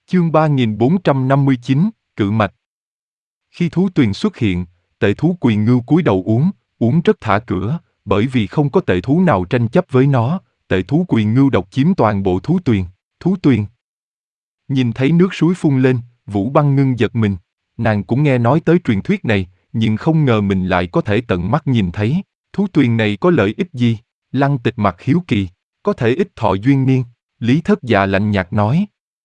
Chương 3459, Cự mạch. Khi thú tuyền xuất hiện, tệ thú Quỳ Ngưu cúi đầu uống rất thả cửa, bởi vì không có tệ thú nào tranh chấp với nó, tệ thú Quỳ Ngưu độc chiếm toàn bộ thú tuyền. Thú tuyền. Nhìn thấy nước suối phun lên, Vũ Băng Ngưng giật mình. Nàng cũng nghe nói tới truyền thuyết này, nhưng không ngờ mình lại có thể tận mắt nhìn thấy. Thú tuyền này có lợi ích gì? Lăng Tịch mặt hiếu kỳ. Có thể ích thọ duyên niên. Lý Thất Dạ lạnh nhạt nói.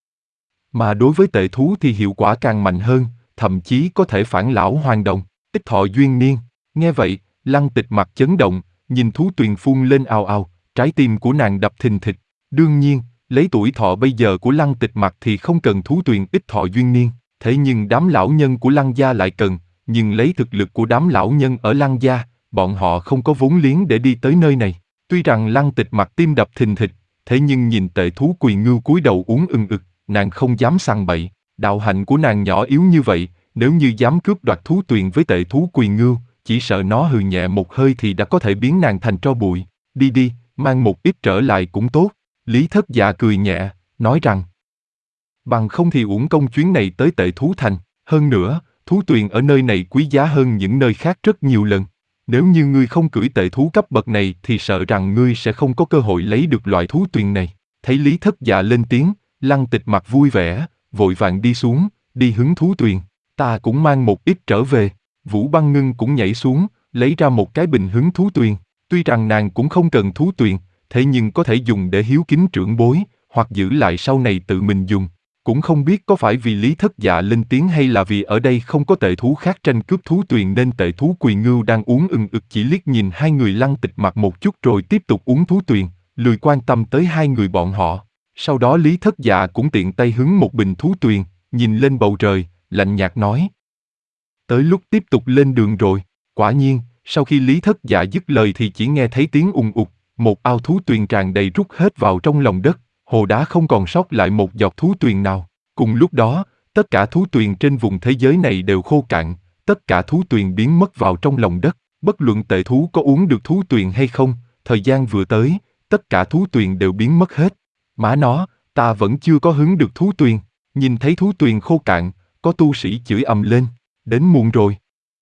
Mà đối với tệ thú thì hiệu quả càng mạnh hơn, thậm chí có thể phản lão hoàn đồng, ích thọ duyên niên. Nghe vậy, Lăng Tịch mặt chấn động, nhìn thú tuyền phun lên ào ào, trái tim của nàng đập thình thịch. Đương nhiên, lấy tuổi thọ bây giờ của Lăng Tịch mặt thì không cần thú tuyền ích thọ duyên niên, thế nhưng đám lão nhân của Lăng gia lại cần, nhưng lấy thực lực của đám lão nhân ở Lăng gia, bọn họ không có vốn liếng để đi tới nơi này. Tuy rằng Lăng Tịch mặt tim đập thình thịch, thế nhưng nhìn tệ thú Quỳ Ngưu cúi đầu uống ưng ực, nàng không dám sằng bậy. Đạo hạnh của nàng nhỏ yếu như vậy, nếu như dám cướp đoạt thú tuyền với tệ thú Quỳ Ngưu, chỉ sợ nó hừ nhẹ một hơi thì đã có thể biến nàng thành tro bụi. Đi đi, mang một ít trở lại cũng tốt. Lý Thất Dạ cười nhẹ, nói rằng bằng không thì uổng công chuyến này tới tệ thú thành. Hơn nữa, thú tuyền ở nơi này quý giá hơn những nơi khác rất nhiều lần. Nếu như ngươi không cưỡi tệ thú cấp bậc này thì sợ rằng ngươi sẽ không có cơ hội lấy được loại thú tuyền này. Thấy Lý Thất Dạ lên tiếng, Lăng Tịch mặt vui vẻ, vội vàng đi xuống, đi hứng thú tuyền. Ta cũng mang một ít trở về. Vũ Băng Ngưng cũng nhảy xuống, lấy ra một cái bình hứng thú tuyền. Tuy rằng nàng cũng không cần thú tuyền, thế nhưng có thể dùng để hiếu kính trưởng bối, hoặc giữ lại sau này tự mình dùng. Cũng không biết có phải vì Lý Thất Dạ lên tiếng hay là vì ở đây không có tệ thú khác tranh cướp thú tuyền nên tệ thú Quỳ Ngưu đang uống ừng ực chỉ liếc nhìn hai người Lăng Tịch mặt một chút rồi tiếp tục uống thú tuyền, lười quan tâm tới hai người bọn họ. Sau đó Lý Thất Dạ cũng tiện tay hứng một bình thú tuyền, nhìn lên bầu trời, lạnh nhạt nói. Tới lúc tiếp tục lên đường rồi. Quả nhiên, sau khi Lý Thất Dạ dứt lời thì chỉ nghe thấy tiếng ùng ục, một ao thú tuyền tràn đầy rút hết vào trong lòng đất, hồ đá không còn sót lại một giọt thú tuyền nào. Cùng lúc đó, tất cả thú tuyền trên vùng thế giới này đều khô cạn, tất cả thú tuyền biến mất vào trong lòng đất. Bất luận tệ thú có uống được thú tuyền hay không, thời gian vừa tới, tất cả thú tuyền đều biến mất hết. Má nó, ta vẫn chưa có hứng được thú tuyền. Nhìn thấy thú tuyền khô cạn, có tu sĩ chửi ầm lên, đến muộn rồi.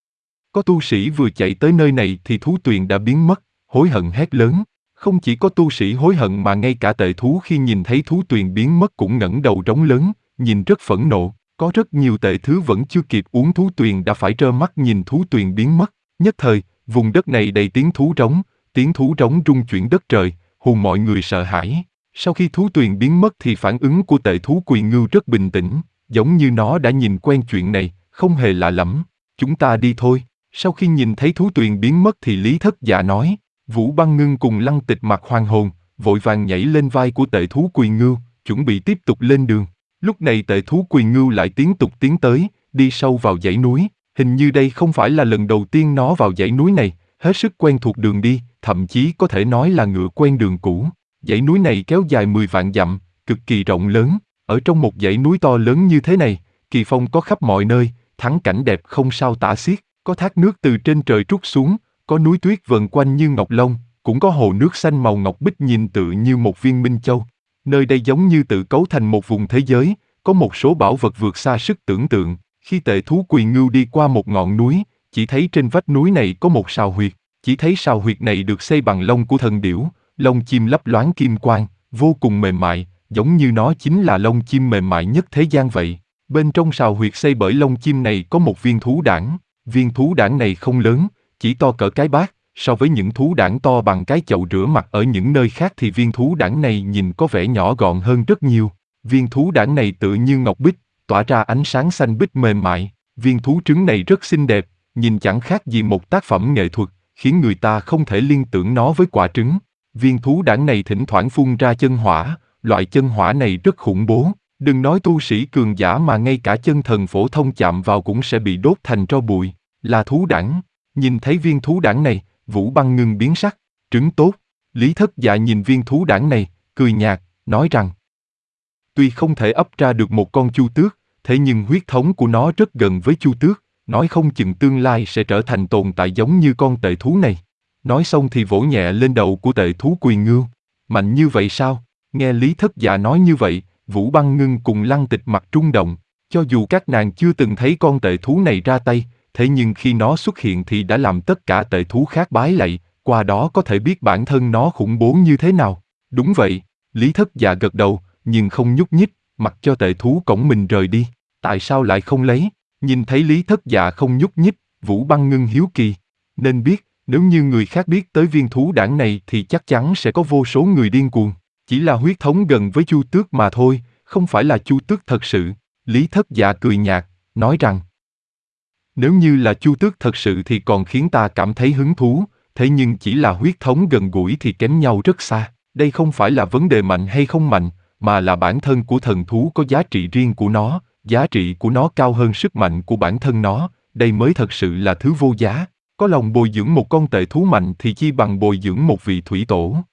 Có tu sĩ vừa chạy tới nơi này thì thú tuyền đã biến mất, hối hận hét lớn. Không chỉ có tu sĩ hối hận mà ngay cả tệ thú khi nhìn thấy thú tuyền biến mất cũng ngẩng đầu rống lớn, nhìn rất phẫn nộ. Có rất nhiều tệ thứ vẫn chưa kịp uống thú tuyền đã phải trơ mắt nhìn thú tuyền biến mất. Nhất thời, vùng đất này đầy tiếng thú rống rung chuyển đất trời, hù mọi người sợ hãi. Sau khi thú tuyền biến mất thì phản ứng của tệ thú Quỳ Ngưu rất bình tĩnh, giống như nó đã nhìn quen chuyện này, không hề lạ lẫm. Chúng ta đi thôi. Sau khi nhìn thấy thú tuyền biến mất thì Lý Thất Dạ nói. Vũ Băng Ngưng cùng Lăng Tịch mặt hoàn hồn, vội vàng nhảy lên vai của tệ thú Quỳ Ngưu, chuẩn bị tiếp tục lên đường. Lúc này tệ thú Quỳ Ngưu lại tiến tới, đi sâu vào dãy núi. Hình như đây không phải là lần đầu tiên nó vào dãy núi này, hết sức quen thuộc đường đi, thậm chí có thể nói là ngựa quen đường cũ. Dãy núi này kéo dài 10 vạn dặm, cực kỳ rộng lớn. Ở trong một dãy núi to lớn như thế này, kỳ phong có khắp mọi nơi, thắng cảnh đẹp không sao tả xiết. Có thác nước từ trên trời trút xuống, có núi tuyết vần quanh như ngọc long, cũng có hồ nước xanh màu ngọc bích nhìn tự như một viên minh châu. Nơi đây giống như tự cấu thành một vùng thế giới, có một số bảo vật vượt xa sức tưởng tượng. Khi tệ thú Quỳ Ngưu đi qua một ngọn núi, chỉ thấy trên vách núi này có một sào huyệt. Chỉ thấy sào huyệt này được xây bằng lông của thần điểu, lông chim lấp loáng kim quang, vô cùng mềm mại, giống như nó chính là lông chim mềm mại nhất thế gian vậy. Bên trong sào huyệt xây bởi lông chim này có một viên thú đản. Viên thú đản này không lớn, chỉ to cỡ cái bát, so với những thú đản to bằng cái chậu rửa mặt ở những nơi khác thì viên thú đản này nhìn có vẻ nhỏ gọn hơn rất nhiều. Viên thú đản này tựa như ngọc bích, tỏa ra ánh sáng xanh bích mềm mại. Viên thú trứng này rất xinh đẹp, nhìn chẳng khác gì một tác phẩm nghệ thuật, khiến người ta không thể liên tưởng nó với quả trứng. Viên thú đản này thỉnh thoảng phun ra chân hỏa, loại chân hỏa này rất khủng bố. Đừng nói tu sĩ cường giả mà ngay cả chân thần phổ thông chạm vào cũng sẽ bị đốt thành tro bụi. Là thú đản. Nhìn thấy viên thú đản này, Vũ Băng Ngưng biến sắc. Trứng tốt. Lý Thất Dạ nhìn viên thú đản này, cười nhạt, nói rằng tuy không thể ấp ra được một con chu tước, thế nhưng huyết thống của nó rất gần với chu tước, nói không chừng tương lai sẽ trở thành tồn tại giống như con tệ thú này. Nói xong thì vỗ nhẹ lên đầu của tệ thú Quỳ Ngưu. Mạnh như vậy sao? Nghe Lý Thất Dạ nói như vậy, Vũ Băng Ngưng cùng Lăng Tịch mặt rung động. Cho dù các nàng chưa từng thấy con tệ thú này ra tay, thế nhưng khi nó xuất hiện thì đã làm tất cả tệ thú khác bái lạy, qua đó có thể biết bản thân nó khủng bố như thế nào. Đúng vậy, Lý Thất Dạ gật đầu, nhưng không nhúc nhích, mặc cho tệ thú cõng mình rời đi. Tại sao lại không lấy? Nhìn thấy Lý Thất Dạ không nhúc nhích, Vũ Băng Ngưng hiếu kỳ. Nên biết, nếu như người khác biết tới viên thú đản này thì chắc chắn sẽ có vô số người điên cuồng. Chỉ là huyết thống gần với Chu Tước mà thôi, không phải là Chu Tước thật sự. Lý Thất Dạ cười nhạt, nói rằng nếu như là Chu Tước thật sự thì còn khiến ta cảm thấy hứng thú, thế nhưng chỉ là huyết thống gần gũi thì kém nhau rất xa. Đây không phải là vấn đề mạnh hay không mạnh, mà là bản thân của thần thú có giá trị riêng của nó, giá trị của nó cao hơn sức mạnh của bản thân nó, đây mới thật sự là thứ vô giá. Có lòng bồi dưỡng một con tệ thú mạnh thì chi bằng bồi dưỡng một vị thủy tổ.